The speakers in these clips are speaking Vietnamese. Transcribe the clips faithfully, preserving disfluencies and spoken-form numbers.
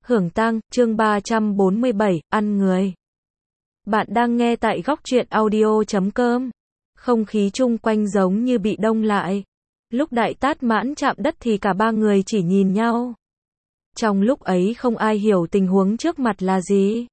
Hưởng tang, chương ba trăm bốn mươi bảy, ăn người. Bạn đang nghe tại góc truyện audio chấm com. Không khí chung quanh giống như bị đông lại. Lúc Đại Tát Mãn chạm đất thì cả ba người chỉ nhìn nhau. Trong lúc ấy không ai hiểu tình huống trước mặt là gì.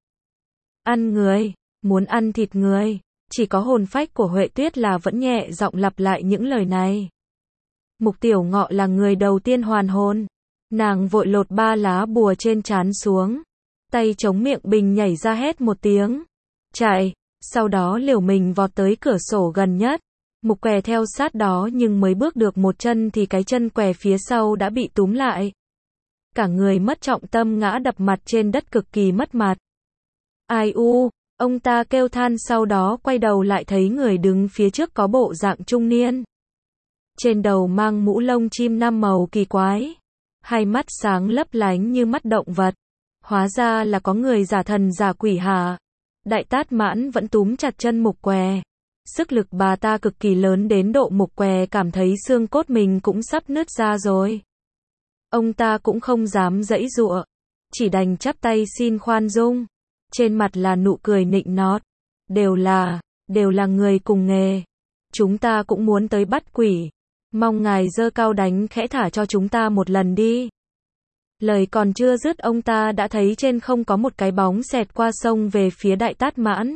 Ăn người, muốn ăn thịt người. Chỉ có hồn phách của Huệ Tuyết là vẫn nhẹ giọng lặp lại những lời này. Mục Tiểu Ngọ là người đầu tiên hoàn hồn. Nàng vội lột ba lá bùa trên trán xuống. Tay chống miệng bình nhảy ra hét một tiếng. Chạy, sau đó liều mình vọt tới cửa sổ gần nhất. Mục Què theo sát đó nhưng mới bước được một chân thì cái chân què phía sau đã bị túm lại. Cả người mất trọng tâm ngã đập mặt trên đất cực kỳ mất mặt. Ai u, ông ta kêu than sau đó quay đầu lại thấy người đứng phía trước có bộ dạng trung niên. Trên đầu mang mũ lông chim năm màu kỳ quái. Hai mắt sáng lấp lánh như mắt động vật. Hóa ra là có người giả thần giả quỷ hả? Đại Tát Mãn vẫn túm chặt chân Mục Què. Sức lực bà ta cực kỳ lớn đến độ Mục Què cảm thấy xương cốt mình cũng sắp nứt ra rồi. Ông ta cũng không dám giãy giụa, chỉ đành chắp tay xin khoan dung. Trên mặt là nụ cười nịnh nót. Đều là, đều là người cùng nghề. Chúng ta cũng muốn tới bắt quỷ. Mong ngài giơ cao đánh khẽ thả cho chúng ta một lần đi. Lời còn chưa dứt ông ta đã thấy trên không có một cái bóng xẹt qua sông về phía Đại Tát Mãn.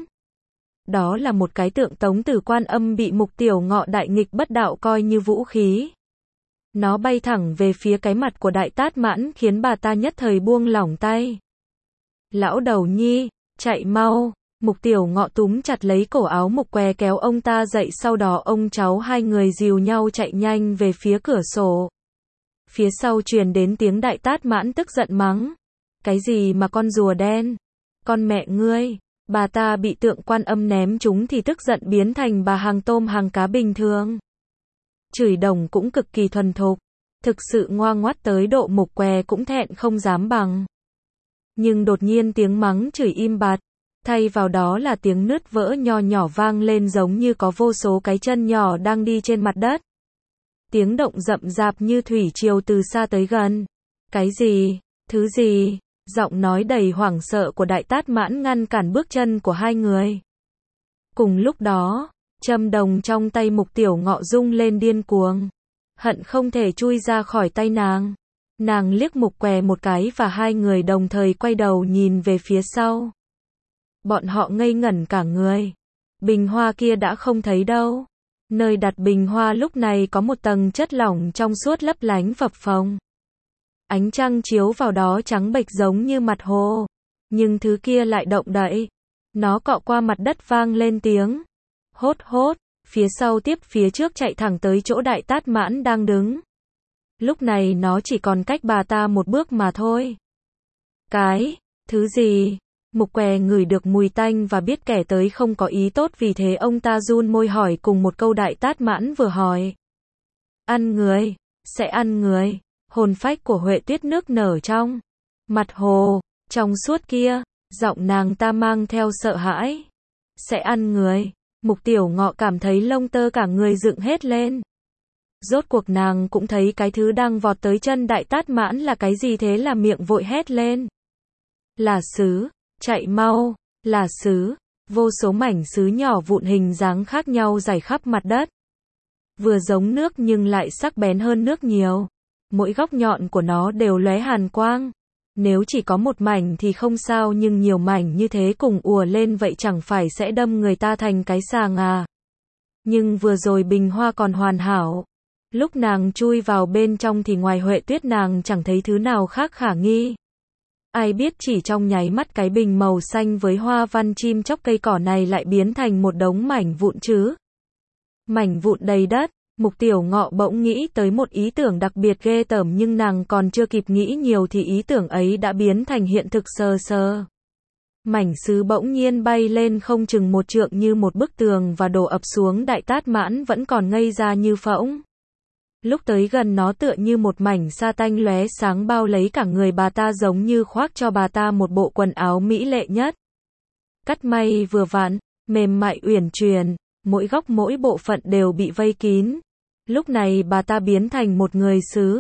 Đó là một cái tượng Tống Tử Quan Âm bị Mục Tiểu Ngọ đại nghịch bất đạo coi như vũ khí. Nó bay thẳng về phía cái mặt của Đại Tát Mãn khiến bà ta nhất thời buông lỏng tay. Lão đầu nhi, chạy mau. Mục Tiểu Ngọ túm chặt lấy cổ áo Mục Què kéo ông ta dậy, sau đó ông cháu hai người dìu nhau chạy nhanh về phía cửa sổ. Phía sau truyền đến tiếng Đại Tát Mãn tức giận mắng. Cái gì mà con rùa đen? Con mẹ ngươi! Bà ta bị tượng Quan Âm ném trúng thì tức giận biến thành bà hàng tôm hàng cá bình thường. Chửi đồng cũng cực kỳ thuần thục. Thực sự ngoa ngoắt tới độ Mục Què cũng thẹn không dám bằng. Nhưng đột nhiên tiếng mắng chửi im bặt. Thay vào đó là tiếng nứt vỡ nho nhỏ vang lên giống như có vô số cái chân nhỏ đang đi trên mặt đất. Tiếng động rậm rạp như thủy triều từ xa tới gần. Cái gì? Thứ gì? Giọng nói đầy hoảng sợ của Đại Tát Mãn ngăn cản bước chân của hai người. Cùng lúc đó, châm đồng trong tay Mục Tiểu Ngọ rung lên điên cuồng. Hận không thể chui ra khỏi tay nàng. Nàng liếc Mục Què một cái và hai người đồng thời quay đầu nhìn về phía sau. Bọn họ ngây ngẩn cả người. Bình hoa kia đã không thấy đâu. Nơi đặt bình hoa lúc này có một tầng chất lỏng trong suốt lấp lánh phập phồng. Ánh trăng chiếu vào đó trắng bệch giống như mặt hồ. Nhưng thứ kia lại động đậy. Nó cọ qua mặt đất vang lên tiếng. Hốt hốt, phía sau tiếp phía trước chạy thẳng tới chỗ Đại Tát Mãn đang đứng. Lúc này nó chỉ còn cách bà ta một bước mà thôi. Cái, thứ gì? Mục Què ngửi được mùi tanh và biết kẻ tới không có ý tốt, vì thế ông ta run môi hỏi cùng một câu Đại Tát Mãn vừa hỏi. Ăn người, sẽ ăn người. Hồn phách của Huệ Tuyết nước nở trong mặt hồ, trong suốt kia, giọng nàng ta mang theo sợ hãi. Sẽ ăn người. Mục Tiểu Ngọ cảm thấy lông tơ cả người dựng hết lên. Rốt cuộc nàng cũng thấy cái thứ đang vọt tới chân Đại Tát Mãn là cái gì, thế là miệng vội hét lên. Là sứ. Chạy mau, là sứ. Vô số mảnh sứ nhỏ vụn hình dáng khác nhau rải khắp mặt đất. Vừa giống nước nhưng lại sắc bén hơn nước nhiều. Mỗi góc nhọn của nó đều lóe hàn quang. Nếu chỉ có một mảnh thì không sao, nhưng nhiều mảnh như thế cùng ùa lên vậy chẳng phải sẽ đâm người ta thành cái sàng à. Nhưng vừa rồi bình hoa còn hoàn hảo. Lúc nàng chui vào bên trong thì ngoài Huệ Tuyết nàng chẳng thấy thứ nào khác khả nghi. Ai biết chỉ trong nháy mắt cái bình màu xanh với hoa văn chim chóc cây cỏ này lại biến thành một đống mảnh vụn chứ. Mảnh vụn đầy đất. Mục Tiểu Ngọ bỗng nghĩ tới một ý tưởng đặc biệt ghê tởm, nhưng nàng còn chưa kịp nghĩ nhiều thì ý tưởng ấy đã biến thành hiện thực sờ sờ. Mảnh sứ bỗng nhiên bay lên không chừng một trượng như một bức tường và đổ ập xuống. Đại Tát Mãn vẫn còn ngây ra như phỗng. Lúc tới gần nó tựa như một mảnh sa tanh lóe sáng bao lấy cả người bà ta, giống như khoác cho bà ta một bộ quần áo mỹ lệ nhất. Cắt may vừa vặn, mềm mại uyển chuyển, mỗi góc mỗi bộ phận đều bị vây kín. Lúc này bà ta biến thành một người sứ.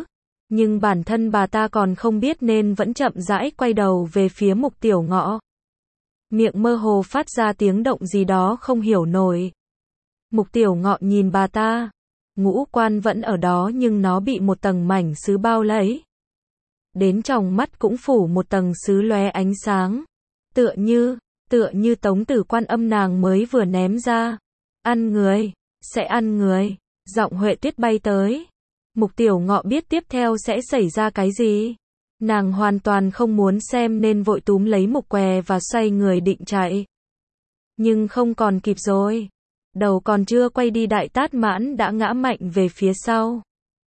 Nhưng bản thân bà ta còn không biết nên vẫn chậm rãi quay đầu về phía Mục Tiểu Ngọ. Miệng mơ hồ phát ra tiếng động gì đó không hiểu nổi. Mục Tiểu Ngọ nhìn bà ta. Ngũ quan vẫn ở đó nhưng nó bị một tầng mảnh sứ bao lấy. Đến tròng mắt cũng phủ một tầng sứ lóe ánh sáng. Tựa như, tựa như tống tử Quan Âm nàng mới vừa ném ra. Ăn người, sẽ ăn người. Giọng Huệ Tuyết bay tới. Mục Tiểu Ngọ biết tiếp theo sẽ xảy ra cái gì. Nàng hoàn toàn không muốn xem nên vội túm lấy Mục Què và xoay người định chạy. Nhưng không còn kịp rồi. Đầu còn chưa quay đi Đại Tát Mãn đã ngã mạnh về phía sau.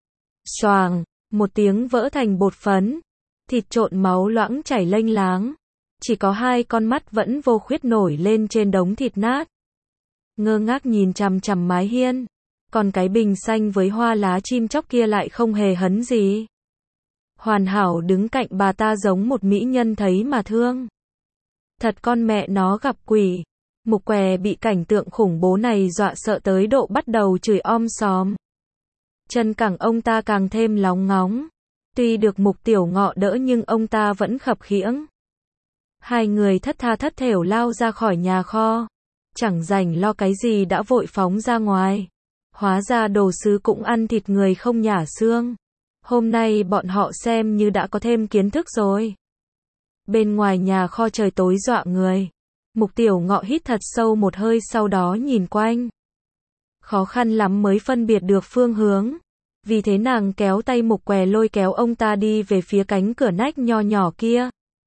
Xoàng, một tiếng vỡ thành bột phấn. Thịt trộn máu loãng chảy lênh láng. Chỉ có hai con mắt vẫn vô khuyết nổi lên trên đống thịt nát. Ngơ ngác nhìn chằm chằm mái hiên. Còn cái bình xanh với hoa lá chim chóc kia lại không hề hấn gì. Hoàn hảo đứng cạnh bà ta giống một mỹ nhân thấy mà thương. Thật con mẹ nó gặp quỷ. Mục Què bị cảnh tượng khủng bố này dọa sợ tới độ bắt đầu chửi om sòm. Chân cẳng ông ta càng thêm lóng ngóng. Tuy được Mục Tiểu Ngọ đỡ nhưng ông ta vẫn khập khiễng. Hai người thất tha thất thểu lao ra khỏi nhà kho. Chẳng rảnh lo cái gì đã vội phóng ra ngoài. Hóa ra đồ sứ cũng ăn thịt người không nhả xương. Hôm nay bọn họ xem như đã có thêm kiến thức rồi. Bên ngoài nhà kho trời tối dọa người. Mục Tiểu Ngọ hít thật sâu một hơi sau đó nhìn quanh. Khó khăn lắm mới phân biệt được phương hướng. Vì thế nàng kéo tay Mục Què lôi kéo ông ta đi về phía cánh cửa nách nho nhỏ kia.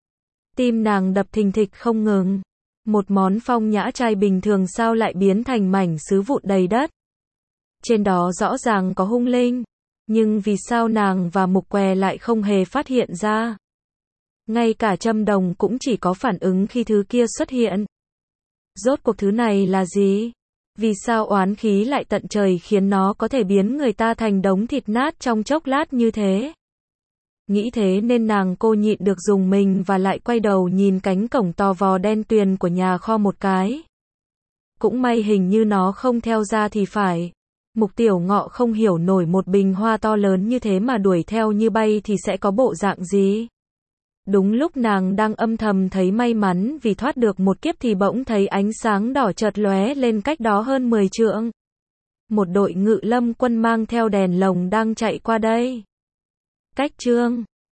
Tim nàng đập thình thịch không ngừng. Một món phong nhã trai bình thường sao lại biến thành mảnh sứ vụn đầy đất. Trên đó rõ ràng có hung linh. Nhưng vì sao nàng và Mục Què lại không hề phát hiện ra. Ngay cả Trâm Đồng cũng chỉ có phản ứng khi thứ kia xuất hiện. Rốt cuộc thứ này là gì? Vì sao oán khí lại tận trời khiến nó có thể biến người ta thành đống thịt nát trong chốc lát như thế? Nghĩ thế nên nàng cô nhịn được dùng mình và lại quay đầu nhìn cánh cổng to vò đen tuyền của nhà kho một cái. Cũng may hình như nó không theo ra thì phải. Mục Tiểu Ngọ không hiểu nổi một bình hoa to lớn như thế mà đuổi theo như bay thì sẽ có bộ dạng gì. Đúng lúc nàng đang âm thầm thấy may mắn vì thoát được một kiếp thì bỗng thấy ánh sáng đỏ chợt lóe lên cách đó hơn mười trượng. Một đội ngự lâm quân mang theo đèn lồng đang chạy qua đây. Cách chương